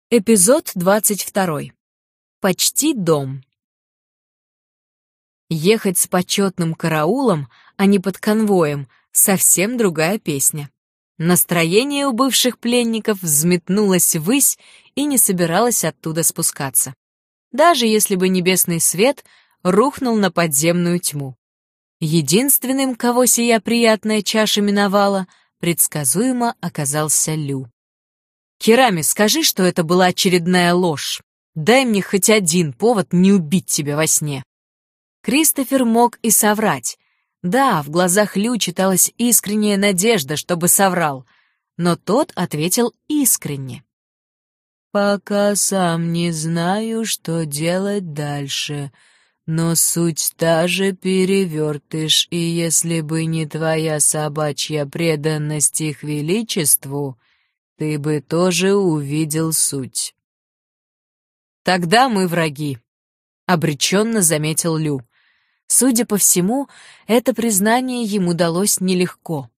Эпизод 22. Почти дом. Ехать с почетным караулом, а не под конвоем, совсем другая песня. Настроение у бывших пленников взметнулось ввысь и не собиралось оттуда спускаться. Даже если бы небесный свет рухнул на подземную тьму. Единственным, кого сия приятная чаша миновала, предсказуемо оказался Лю. «Керами, скажи, что это была очередная ложь. Дай мне хоть один повод не убить тебя во сне». Кристофер мог и соврать. Да, в глазах Лю читалась искренняя надежда, чтобы соврал, но тот ответил искренне. «Пока сам не знаю, что делать дальше, но суть та же, перевертыш, и если бы не твоя собачья преданность их величеству, ты бы тоже увидел суть». «Тогда мы враги», — обреченно заметил Лю. Судя по всему, это признание ему далось нелегко.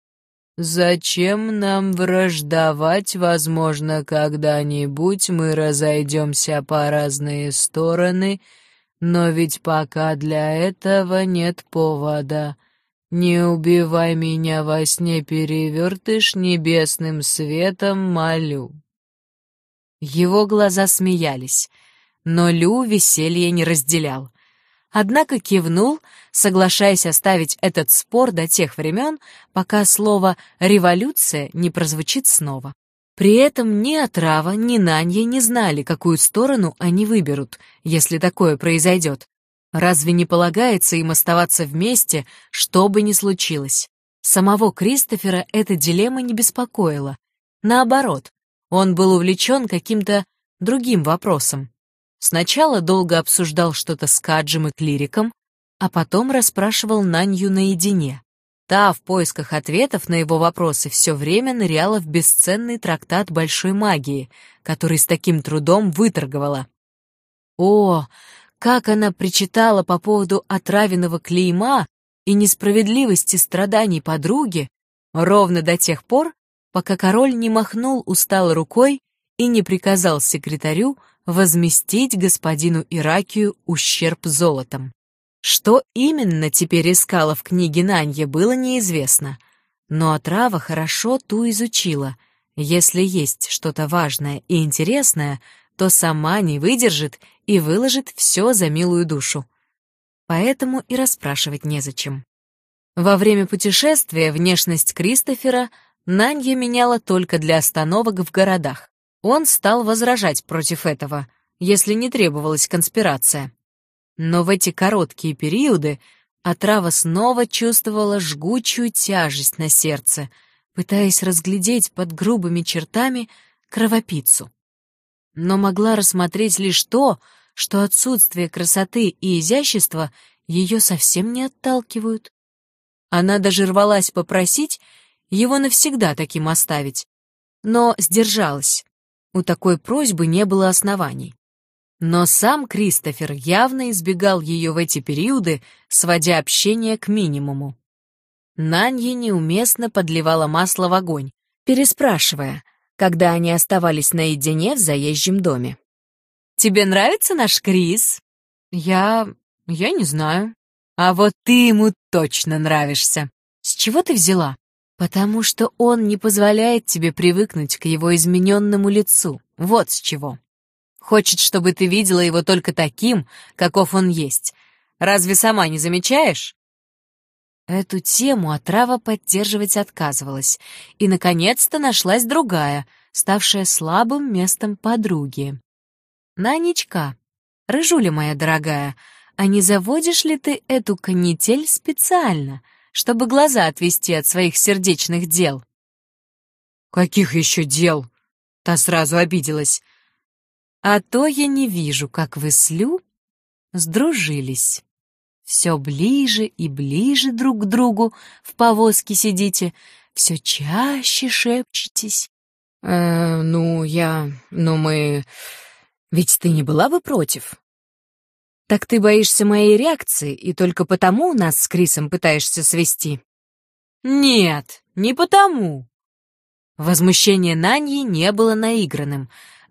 «Зачем нам враждовать? Возможно, когда-нибудь мы разойдемся по разные стороны, но ведь пока для этого нет повода. Не убивай меня во сне, перевертыш, небесным светом молю». Его глаза смеялись, но Лю веселье не разделял. Однако кивнул, соглашаясь оставить этот спор до тех времен, пока слово «революция» не прозвучит снова. При этом ни Отрава, ни Нанья не знали, какую сторону они выберут, если такое произойдет. Разве не полагается им оставаться вместе, что бы ни случилось? Самого Кристофера эта дилемма не беспокоила. Наоборот, он был увлечен каким-то другим вопросом. Сначала долго обсуждал что-то с Каджем и клириком, а потом расспрашивал Нанью наедине. Та в поисках ответов на его вопросы все время ныряла в бесценный трактат большой магии, который с таким трудом выторговала. О, как она причитала по поводу отравленного клейма и несправедливости страданий подруги, ровно до тех пор, пока король не махнул устало рукой и не приказал секретарю возместить господину Иракию ущерб золотом. Что именно теперь искала в книге Нанья, было неизвестно, но Отрава хорошо ту изучила. Если есть что-то важное и интересное, то сама не выдержит и выложит все за милую душу. Поэтому и расспрашивать незачем. Во время путешествия внешность Кристофера Нанья меняла только для остановок в городах. Он стал возражать против этого, если не требовалась конспирация. Но в эти короткие периоды Отрава снова чувствовала жгучую тяжесть на сердце, пытаясь разглядеть под грубыми чертами кровопийцу. Но могла рассмотреть лишь то, что отсутствие красоты и изящества ее совсем не отталкивают. Она даже рвалась попросить его навсегда таким оставить, но сдержалась. У такой просьбы не было оснований. Но сам Кристофер явно избегал ее в эти периоды, сводя общение к минимуму. Нанья неуместно подливала масло в огонь, переспрашивая, когда они оставались наедине в заезжем доме. «Тебе нравится наш Крис?» Я не знаю». «А вот ты ему точно нравишься». «С чего ты взяла?» «Потому что он не позволяет тебе привыкнуть к его измененному лицу. Вот с чего. Хочет, чтобы ты видела его только таким, каков он есть. Разве сама не замечаешь?» Эту тему Отрава поддерживать отказывалась, и, наконец-то, нашлась другая, ставшая слабым местом подруги. «Нанечка, рыжуля моя дорогая, а не заводишь ли ты эту канитель специально, чтобы глаза отвести от своих сердечных дел?» «Каких еще дел?» Та сразу обиделась. «А то я не вижу, как вы с Лю сдружились. Все ближе и ближе друг к другу в повозке сидите, все чаще шепчетесь». Мы... Ведь ты не была бы против?» «Так ты боишься моей реакции и только потому нас с Крисом пытаешься свести?» «Нет, не потому». Возмущение Наньи не было наигранным,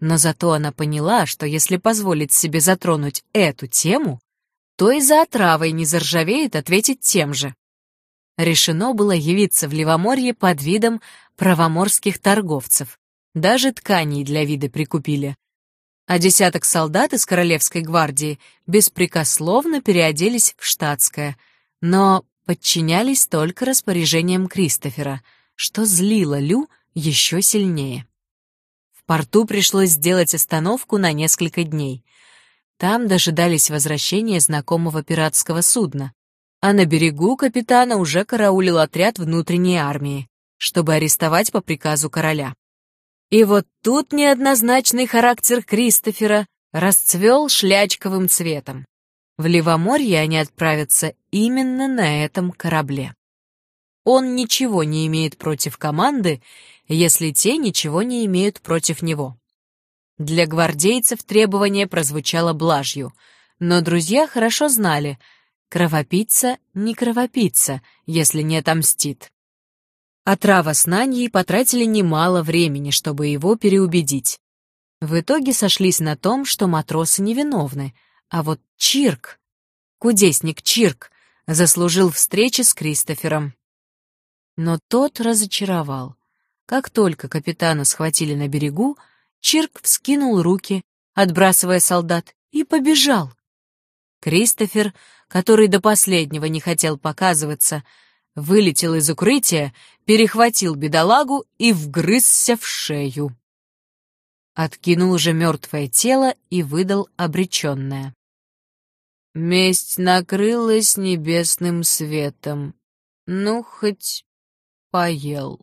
Но зато она поняла, что если позволить себе затронуть эту тему, то и за отравой не заржавеет ответить тем же. Решено было явиться в Левоморье под видом правоморских торговцев. Даже тканей для вида прикупили. А десяток солдат из Королевской гвардии беспрекословно переоделись в штатское, но подчинялись только распоряжениям Кристофера, что злило Лю еще сильнее. В порту пришлось сделать остановку на несколько дней. Там дожидались возвращения знакомого пиратского судна, а на берегу капитана уже караулил отряд внутренней армии, чтобы арестовать по приказу короля. И вот тут неоднозначный характер Кристофера расцвел шлячковым цветом. В Левоморье они отправятся именно на этом корабле. Он ничего не имеет против команды, если те ничего не имеют против него. Для гвардейцев требование прозвучало блажью, но друзья хорошо знали, кровопийца не кровопийца, если не отомстит. Отрава с Наньей потратили немало времени, чтобы его переубедить. В итоге сошлись на том, что матросы невиновны, а вот Чирк, кудесник Чирк, заслужил встречи с Кристофером. Но тот разочаровал. Как только капитана схватили на берегу, Чирк вскинул руки, отбрасывая солдат, и побежал. Кристофер, который до последнего не хотел показываться, вылетел из укрытия, перехватил бедолагу и вгрызся в шею. Откинул уже мертвое тело и выдал обреченное. Месть накрылась небесным светом. Ну, хоть поел.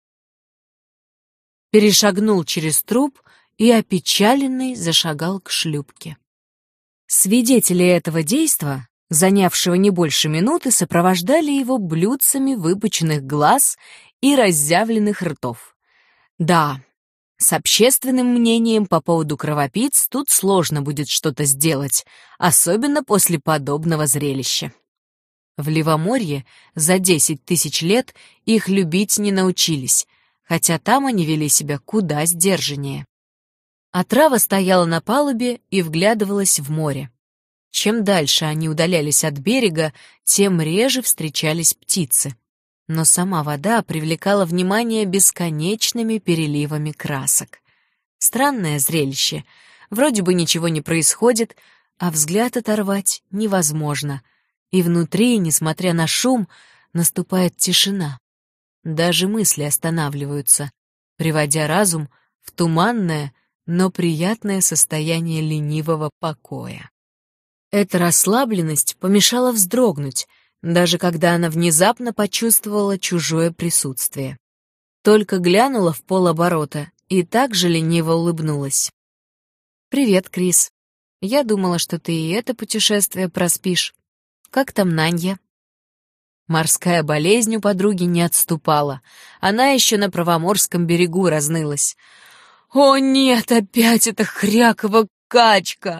Перешагнул через труп и, опечаленный, зашагал к шлюпке. Свидетели этого действа, занявшего не больше минуты, сопровождали его блюдцами выпученных глаз и разъявленных ртов. Да, с общественным мнением по поводу кровопийц тут сложно будет что-то сделать, особенно после подобного зрелища. В Левоморье за 10 тысяч лет их любить не научились, хотя там они вели себя куда сдержаннее. Отрава стояла на палубе и вглядывалась в море. Чем дальше они удалялись от берега, тем реже встречались птицы. Но сама вода привлекала внимание бесконечными переливами красок. Странное зрелище. Вроде бы ничего не происходит, а взгляд оторвать невозможно. И внутри, несмотря на шум, наступает тишина. Даже мысли останавливаются, приводя разум в туманное, но приятное состояние ленивого покоя. Эта расслабленность помешала вздрогнуть, даже когда она внезапно почувствовала чужое присутствие. Только глянула в полоборота и так же лениво улыбнулась. «Привет, Крис. Я думала, что ты и это путешествие проспишь. Как там Нанья?» Морская болезнь у подруги не отступала. Она еще на Правоморском берегу разнылась. «О нет, опять эта хрякова качка!»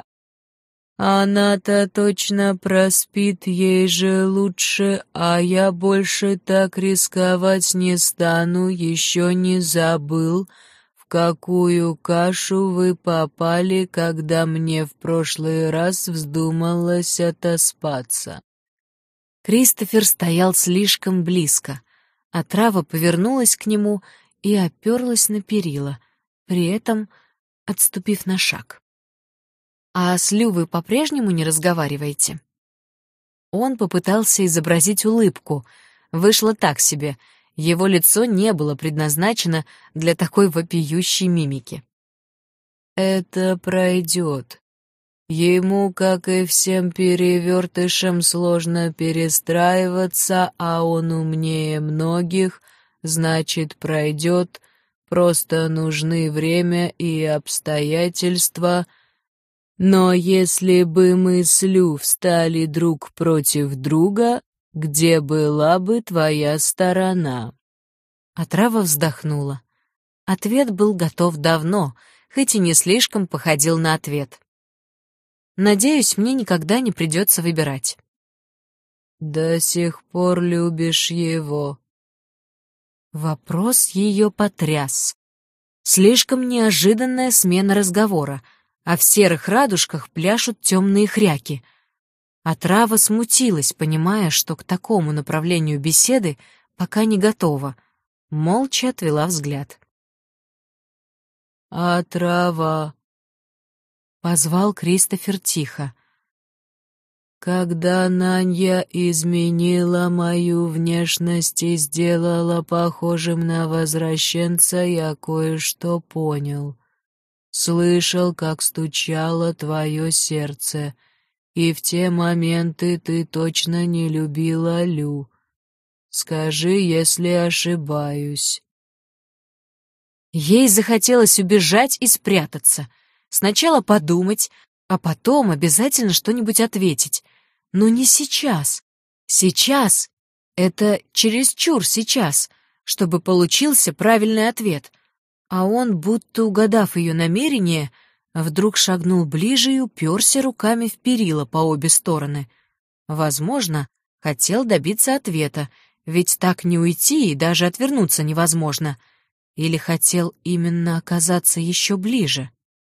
«Она-то точно проспит, ей же лучше, а я больше так рисковать не стану, еще не забыл, в какую кашу вы попали, когда мне в прошлый раз вздумалось отоспаться». Кристофер стоял слишком близко. Отрава повернулась к нему и оперлась на перила, при этом отступив на шаг. «А с Лю вы по-прежнему не разговариваете?» Он попытался изобразить улыбку. Вышло так себе. Его лицо не было предназначено для такой вопиющей мимики. «Это пройдет. Ему, как и всем перевертышам, сложно перестраиваться, а он умнее многих, значит, пройдет. Просто нужны время и обстоятельства. Но если бы мы с Лю встали друг против друга, где была бы твоя сторона?» Отрава вздохнула. Ответ был готов давно, хоть и не слишком походил на ответ. «Надеюсь, мне никогда не придется выбирать». «До сих пор любишь его?» Вопрос ее потряс. Слишком неожиданная смена разговора, а в серых радужках пляшут темные хряки. Отрава смутилась, понимая, что к такому направлению беседы пока не готова. Молча отвела взгляд. «Отрава!» — позвал Кристофер тихо. «Когда Нанья изменила мою внешность и сделала похожим на возвращенца, я кое-что понял. Слышал, как стучало твое сердце, и в те моменты ты точно не любила Лю. Скажи, если ошибаюсь». Ей захотелось убежать и спрятаться. Сначала подумать, а потом обязательно что-нибудь ответить. Но не сейчас. Сейчас — это чересчур сейчас, чтобы получился правильный ответ. А он, будто угадав ее намерение, вдруг шагнул ближе и уперся руками в перила по обе стороны. Возможно, хотел добиться ответа, ведь так не уйти и даже отвернуться невозможно. Или хотел именно оказаться еще ближе.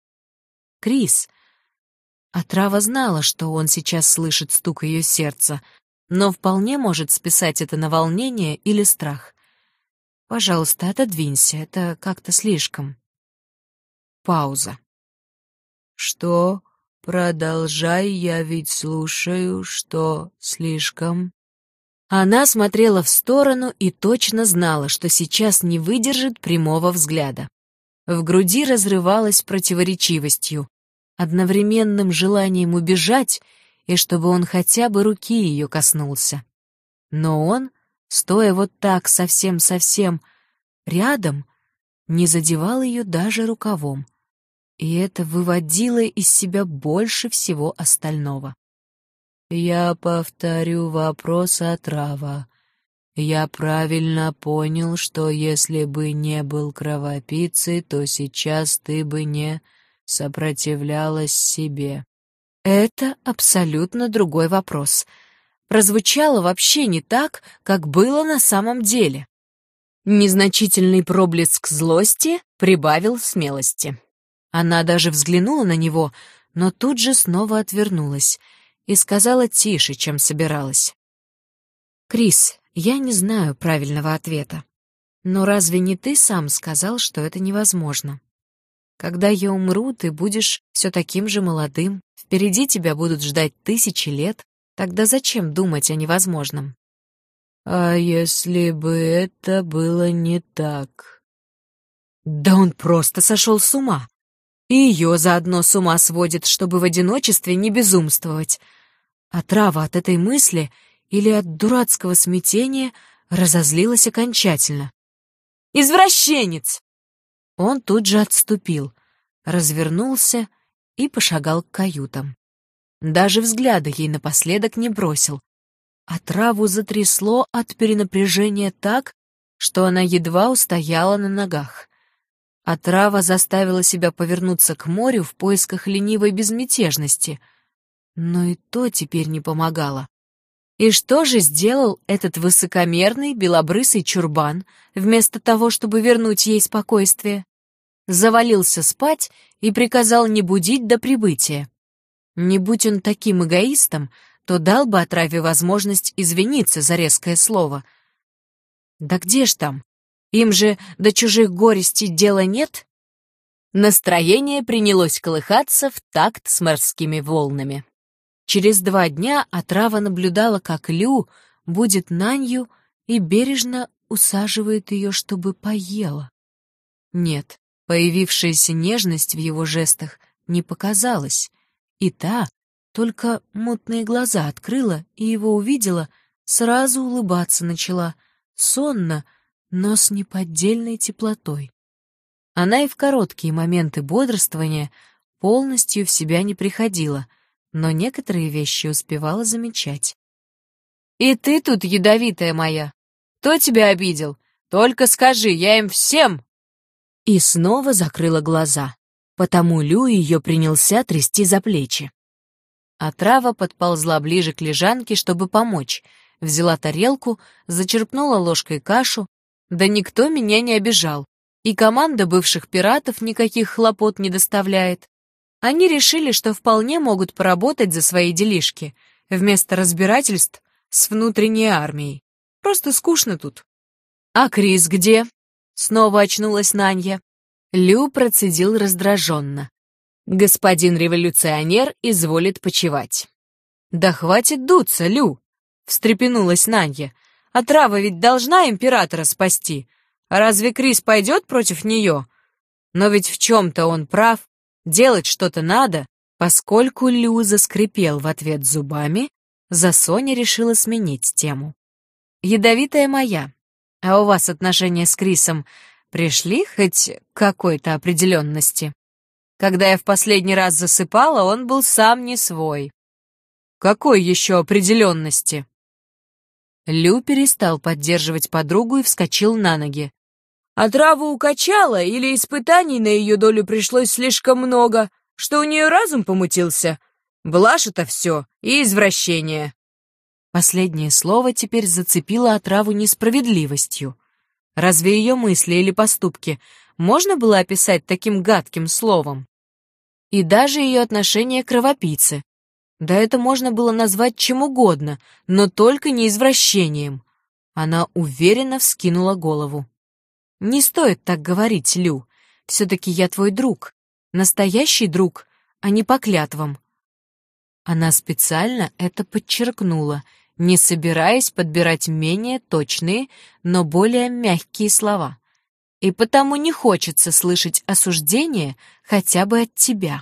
Крис. Отрава знала, что он сейчас слышит стук ее сердца, но вполне может списать это на волнение или страх. «Пожалуйста, отодвинься, это как-то слишком». Пауза. «Что? Продолжай, я ведь слушаю, что слишком...» Она смотрела в сторону и точно знала, что сейчас не выдержит прямого взгляда. В груди разрывалась противоречивостью, одновременным желанием убежать и чтобы он хотя бы руки ее коснулся. Но он, стоя вот так совсем-совсем рядом, не задевал ее даже рукавом, и это выводило из себя больше всего остального. «Я повторю вопрос отрава. Я правильно понял, что если бы не был кровопийцей, то сейчас ты бы не сопротивлялась себе». Это абсолютно другой вопрос. Прозвучало вообще не так, как было на самом деле. Незначительный проблеск злости прибавил смелости. Она даже взглянула на него, но тут же снова отвернулась и сказала тише, чем собиралась. «Крис, я не знаю правильного ответа, но разве не ты сам сказал, что это невозможно? Когда я умру, ты будешь все таким же молодым, впереди тебя будут ждать 1000 лет, тогда зачем думать о невозможном?» «А если бы это было не так?» Да он просто сошел с ума. И ее заодно с ума сводит, чтобы в одиночестве не безумствовать. Отрава от этой мысли или от дурацкого смятения разозлилась окончательно. «Извращенец!» Он тут же отступил, развернулся и пошагал к каютам. Даже взгляда ей напоследок не бросил. Отраву затрясло от перенапряжения так, что она едва устояла на ногах. Отрава заставила себя повернуться к морю в поисках ленивой безмятежности, но и то теперь не помогало. И что же сделал этот высокомерный белобрысый чурбан, вместо того, чтобы вернуть ей спокойствие? Завалился спать и приказал не будить до прибытия. Не будь он таким эгоистом, то дал бы отраве возможность извиниться за резкое слово. Да где ж там? Им же до чужих горестей дела нет? Настроение принялось колыхаться в такт с морскими волнами. Через 2 дня отрава наблюдала, как Лю будет Нанью и бережно усаживает ее, чтобы поела. Нет, появившаяся нежность в его жестах не показалась, и та только мутные глаза открыла и его увидела, сразу улыбаться начала, сонно, но с неподдельной теплотой. Она и в короткие моменты бодрствования полностью в себя не приходила, но некоторые вещи успевала замечать. «И ты тут ядовитая моя! Кто тебя обидел? Только скажи, я им всем!» И снова закрыла глаза, потому Лю ее принялся трясти за плечи. Отрава подползла ближе к лежанке, чтобы помочь, взяла тарелку, зачерпнула ложкой кашу. Да никто меня не обижал. и команда бывших пиратов никаких хлопот не доставляет. Они решили, что вполне могут поработать за свои делишки, вместо разбирательств с внутренней армией. Просто скучно тут. «А Крис где?» — снова очнулась Нанья. Лю процедил раздраженно. «Господин революционер изволит почивать». «Да хватит дуться, Лю!» — встрепенулась Нанья. «Отрава ведь должна императора спасти. А разве Крис пойдет против нее? Но ведь в чем-то он прав. Делать что-то надо». Поскольку Лю заскрипел в ответ зубами, Засоня решила сменить тему. «Ядовитая моя, а у вас отношения с Крисом пришли хоть к какой-то определенности? Когда я в последний раз засыпала, он был сам не свой». «Какой еще определенности?» Лю перестал поддерживать подругу и вскочил на ноги. «Отраву укачала или испытаний на ее долю пришлось слишком много, что у нее разум помутился? Блажь это все и извращение». Последнее слово теперь зацепило отраву несправедливостью. Разве ее мысли или поступки можно было описать таким гадким словом? И даже ее отношение к кровопийце. Да это можно было назвать чем угодно, но только не извращением. Она уверенно вскинула голову. «Не стоит так говорить, Лю. Все-таки я твой друг. Настоящий друг, а не по клятвам». Она специально это подчеркнула, не собираясь подбирать менее точные, но более мягкие слова. И потому не хочется слышать осуждение хотя бы от тебя.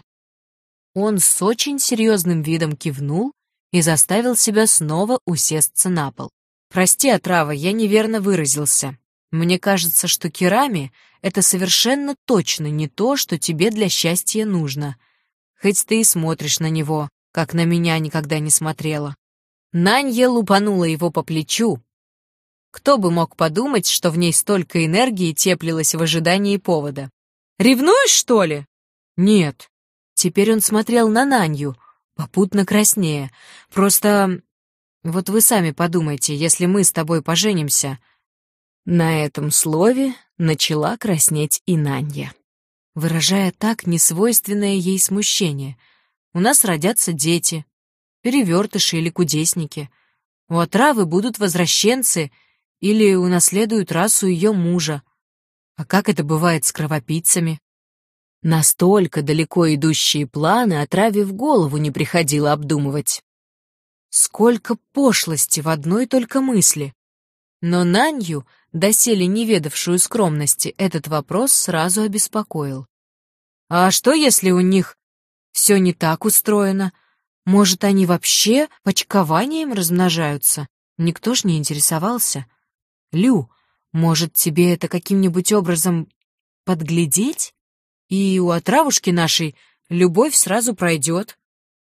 Он с очень серьезным видом кивнул и заставил себя снова усесться на пол. «Прости, отрава, я неверно выразился. Мне кажется, что керами — это совершенно точно не то, что тебе для счастья нужно. Хоть ты и смотришь на него, как на меня никогда не смотрела». Нанья лупанула его по плечу. Кто бы мог подумать, что в ней столько энергии теплилось в ожидании повода. «Ревнуешь, что ли?» «Нет». Теперь он смотрел на Нанью, попутно краснея. «Просто... вот вы сами подумайте, если мы с тобой поженимся...» На этом слове начала краснеть и Нанья, выражая так несвойственное ей смущение. «У нас родятся дети, перевертыши или кудесники. У отравы будут возвращенцы или унаследуют расу ее мужа. А как это бывает с кровопийцами?» Настолько далеко идущие планы отраве в голову не приходило обдумывать. Сколько пошлости в одной только мысли. Но Нанью, доселе не ведавшую скромности, этот вопрос сразу обеспокоил. А что, если у них все не так устроено? Может, они вообще почкованием размножаются? Никто ж не интересовался. Лю, может, тебе это каким-нибудь образом подглядеть? И у отравушки нашей любовь сразу пройдет.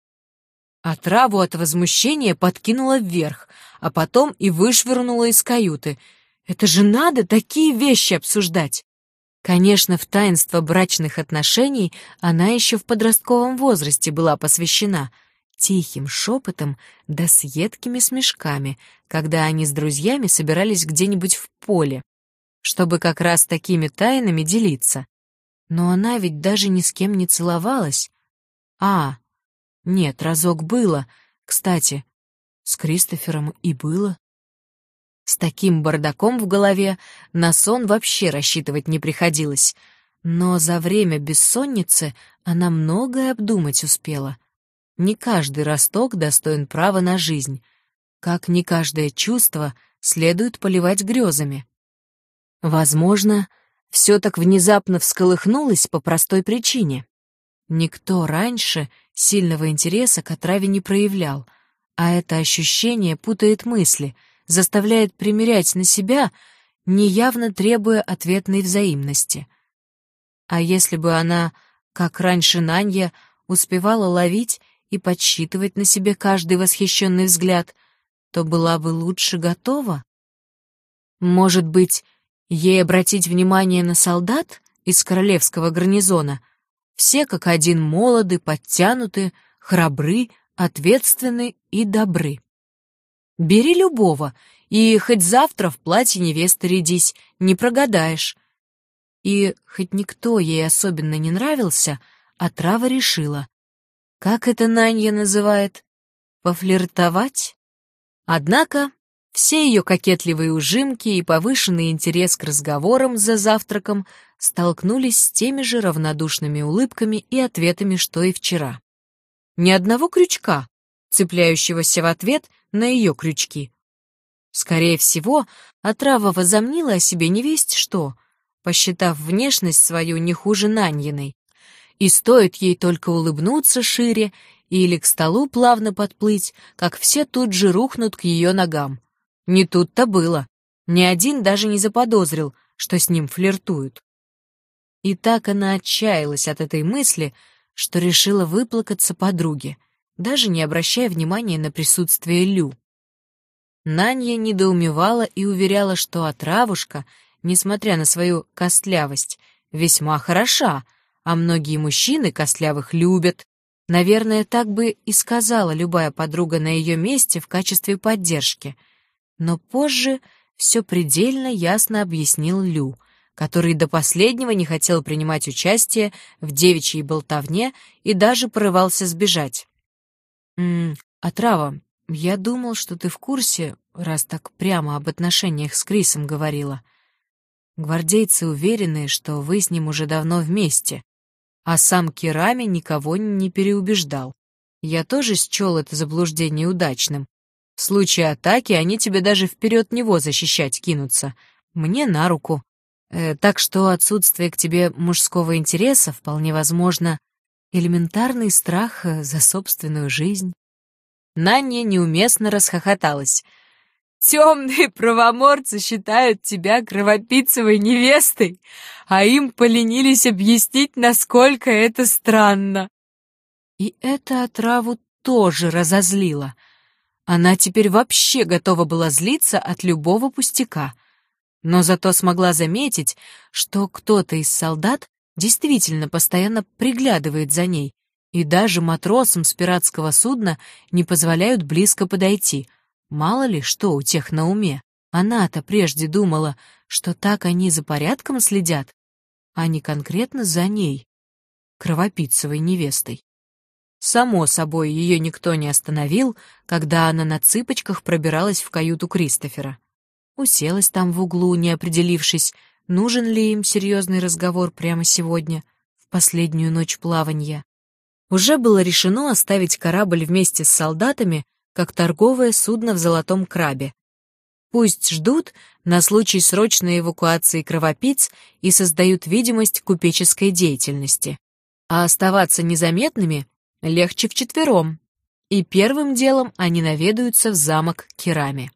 Отраву от возмущения подкинула вверх, а потом и вышвырнула из каюты. Это же надо такие вещи обсуждать! Конечно, в таинство брачных отношений она еще в подростковом возрасте была посвящена, тихим шепотом да с едкими смешками, когда они с друзьями собирались где-нибудь в поле, чтобы как раз такими тайнами делиться. Но она ведь даже ни с кем не целовалась. Нет, разок было. Кстати, с Кристофером и было. С таким бардаком в голове на сон вообще рассчитывать не приходилось. Но за время бессонницы она многое обдумать успела. Не каждый росток достоин права на жизнь, как не каждое чувство следует поливать грезами. Возможно, все так внезапно всколыхнулось по простой причине. Никто раньше сильного интереса к отраве не проявлял, а это ощущение путает мысли, заставляет примерять на себя, неявно требуя ответной взаимности. А если бы она, как раньше Нанья, успевала ловить и подсчитывать на себе каждый восхищенный взгляд, то была бы лучше готова? Может быть, ей обратить внимание на солдат из королевского гарнизона? Все как один молоды, подтянуты, храбры, ответственны и добры. Бери любого, и хоть завтра в платье невесты рядись, не прогадаешь. И хоть никто ей особенно не нравился, отрава решила. Как это Нанья называет? Пофлиртовать? Однако все ее кокетливые ужимки и повышенный интерес к разговорам за завтраком столкнулись с теми же равнодушными улыбками и ответами, что и вчера. Ни одного крючка, цепляющегося в ответ на ее крючки. Скорее всего, отрава возомнила о себе невесть что, посчитав внешность свою не хуже Наньиной. И стоит ей только улыбнуться шире или к столу плавно подплыть, как все тут же рухнут к ее ногам. Не тут-то было. Ни один даже не заподозрил, что с ним флиртуют. И так она отчаялась от этой мысли, что решила выплакаться подруге, даже не обращая внимания на присутствие Лю. Нанья недоумевала и уверяла, что отравушка, несмотря на свою костлявость, весьма хороша, а многие мужчины костлявых любят. Наверное, так бы и сказала любая подруга на ее месте в качестве поддержки. Но позже все предельно ясно объяснил Лю, который до последнего не хотел принимать участие в девичьей болтовне и даже порывался сбежать. «Отрава, я думал, что ты в курсе, раз так прямо об отношениях с Крисом говорила. Гвардейцы уверены, что вы с ним уже давно вместе, а сам Кирами никого не переубеждал. Я тоже счел это заблуждение удачным. В случае атаки они тебе даже вперед него защищать кинутся. Мне на руку. Так что отсутствие к тебе мужского интереса вполне возможно элементарный страх за собственную жизнь». Нанья неуместно расхохоталась. «Темные правоморцы считают тебя кровопийцевой невестой, а им поленились объяснить, насколько это странно». И это отраву тоже разозлило. Она теперь вообще готова была злиться от любого пустяка, но зато смогла заметить, что кто-то из солдат действительно постоянно приглядывает за ней, и даже матросам с пиратского судна не позволяют близко подойти. Мало ли, что у тех на уме. Она-то прежде думала, что так они за порядком следят, а не конкретно за ней, кровопийцевой невестой. Само собой, ее никто не остановил, когда она на цыпочках пробиралась в каюту Кристофера. Уселась там в углу, не определившись, нужен ли им серьезный разговор прямо сегодня, в последнюю ночь плаванья. Уже было решено оставить корабль вместе с солдатами, как торговое судно в Золотом Крабе. Пусть ждут на случай срочной эвакуации кровопийц и создают видимость купеческой деятельности. А оставаться незаметными легче вчетвером. И первым делом они наведаются в замок Кирами.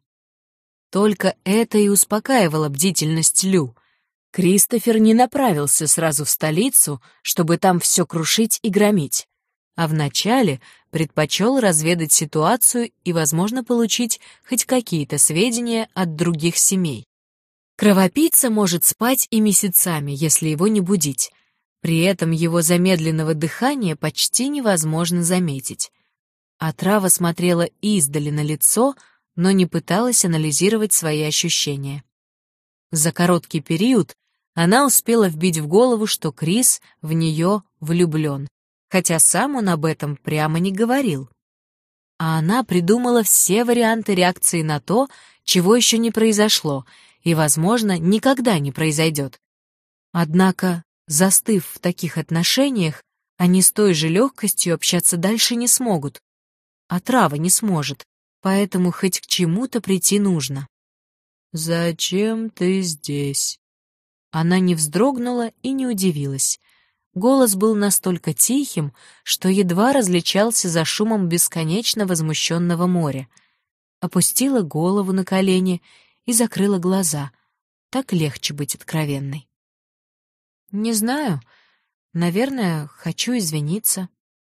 Только это и успокаивало бдительность Лю. Кристофер не направился сразу в столицу, чтобы там все крушить и громить, а вначале предпочел разведать ситуацию и, возможно, получить хоть какие-то сведения от других семей. Кровопийца может спать и месяцами, если его не будить. При этом его замедленного дыхания почти невозможно заметить. Отрава смотрела издали на лицо, но не пыталась анализировать свои ощущения. За короткий период она успела вбить в голову, что Крис в нее влюблен, хотя сам он об этом прямо не говорил. А она придумала все варианты реакции на то, чего еще не произошло и, возможно, никогда не произойдет. Однако, застыв в таких отношениях, они с той же легкостью общаться дальше не смогут. Отрава не сможет, поэтому хоть к чему-то прийти нужно. «Зачем ты здесь?» Она не вздрогнула и не удивилась. Голос был настолько тихим, что едва различался за шумом бесконечно возмущенного моря. Опустила голову на колени и закрыла глаза. Так легче быть откровенной. «Не знаю. Наверное, хочу извиниться».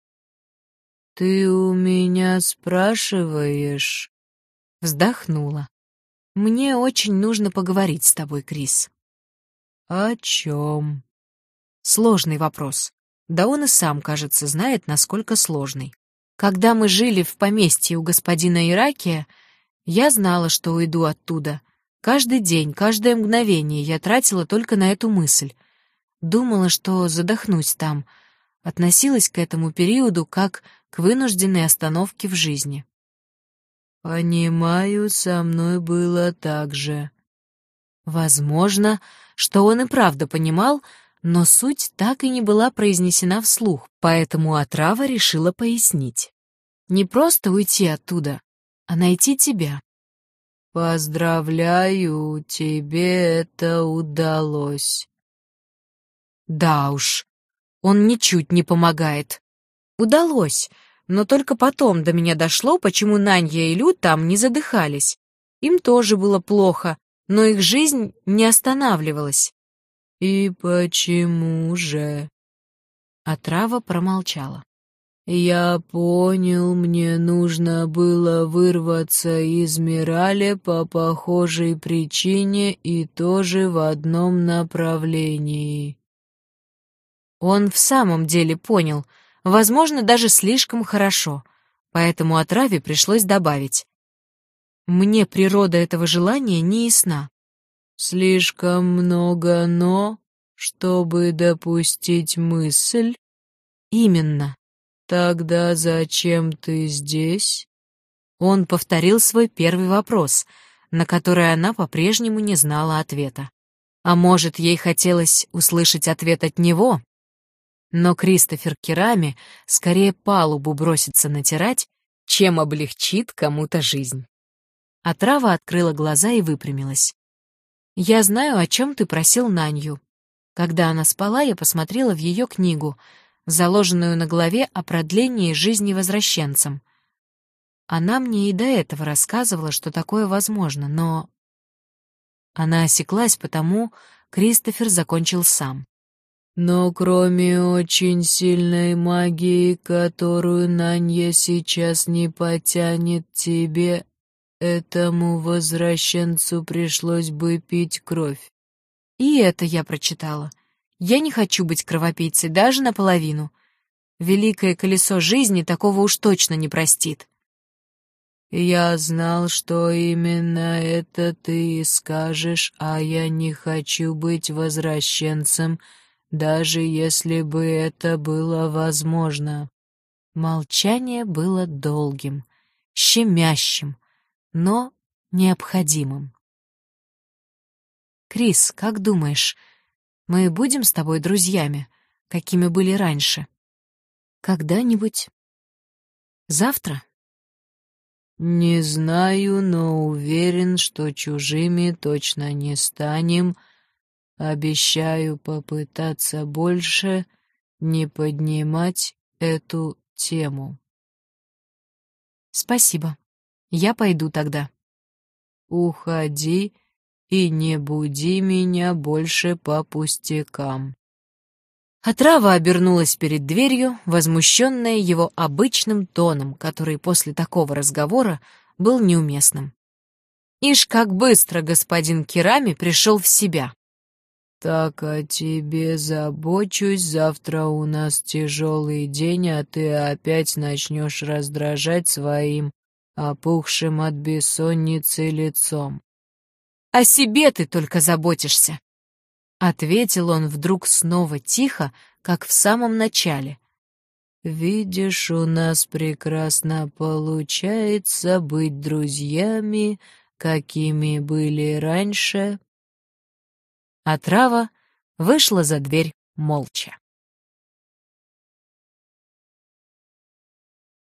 «Ты у меня спрашиваешь?» Вздохнула. «Мне очень нужно поговорить с тобой, Крис». «О чем?» Сложный вопрос. Да он и сам, кажется, знает, насколько сложный. Когда мы жили в поместье у господина Иракия, я знала, что уйду оттуда. Каждый день, каждое мгновение я тратила только на эту мысль. Думала, что задохнусь там. Относилась к этому периоду как к вынужденной остановке в жизни. «Понимаю, со мной было так же». Возможно, что он и правда понимал, но суть так и не была произнесена вслух, поэтому отрава решила пояснить. Не просто уйти оттуда, а найти тебя. «Поздравляю, тебе это удалось». Да уж, он ничуть не помогает. Удалось, но только потом до меня дошло, почему Нанья и Лю там не задыхались. Им тоже было плохо, но их жизнь не останавливалась. «И почему же?» Отрава промолчала. «Я понял, мне нужно было вырваться из Мираля по похожей причине и тоже в одном направлении». Он в самом деле понял, возможно, даже слишком хорошо, поэтому отраве пришлось добавить. Мне природа этого желания не ясна. «Слишком много «но», чтобы допустить мысль?» Именно. «Тогда зачем ты здесь?» Он повторил свой первый вопрос, на который она по-прежнему не знала ответа. А может, ей хотелось услышать ответ от него? Но Кристофер Керами скорее палубу бросится натирать, чем облегчит кому-то жизнь. Отрава открыла глаза и выпрямилась. «Я знаю, о чем ты просил Нанью». Когда она спала, я посмотрела в ее книгу, заложенную на главе о продлении жизни возвращенцам. Она мне и до этого рассказывала, что такое возможно, но... Она осеклась, потому Кристофер закончил сам. «Но кроме очень сильной магии, которую Нанья сейчас не потянет тебе, этому возвращенцу пришлось бы пить кровь». И это я прочитала. Я не хочу быть кровопийцей даже наполовину. Великое колесо жизни такого уж точно не простит. «Я знал, что именно это ты и скажешь, а я не хочу быть возвращенцем, даже если бы это было возможно». Молчание было долгим, щемящим, но необходимым. «Крис, как думаешь, мы будем с тобой друзьями, какими были раньше? Когда-нибудь? Завтра?» «Не знаю, но уверен, что чужими точно не станем. Обещаю попытаться больше не поднимать эту тему». «Спасибо. Я пойду тогда». «Уходи и не буди меня больше по пустякам». Отрава обернулась перед дверью, возмущенная его обычным тоном, который после такого разговора был неуместным. Ишь, как быстро господин Керами пришел в себя. «Так о тебе забочусь, завтра у нас тяжелый день, а ты опять начнешь раздражать своим опухшим от бессонницы лицом». «О себе ты только заботишься», — ответил он вдруг снова тихо, как в самом начале. «Видишь, у нас прекрасно получается быть друзьями, какими были раньше». Отрава вышла за дверь молча.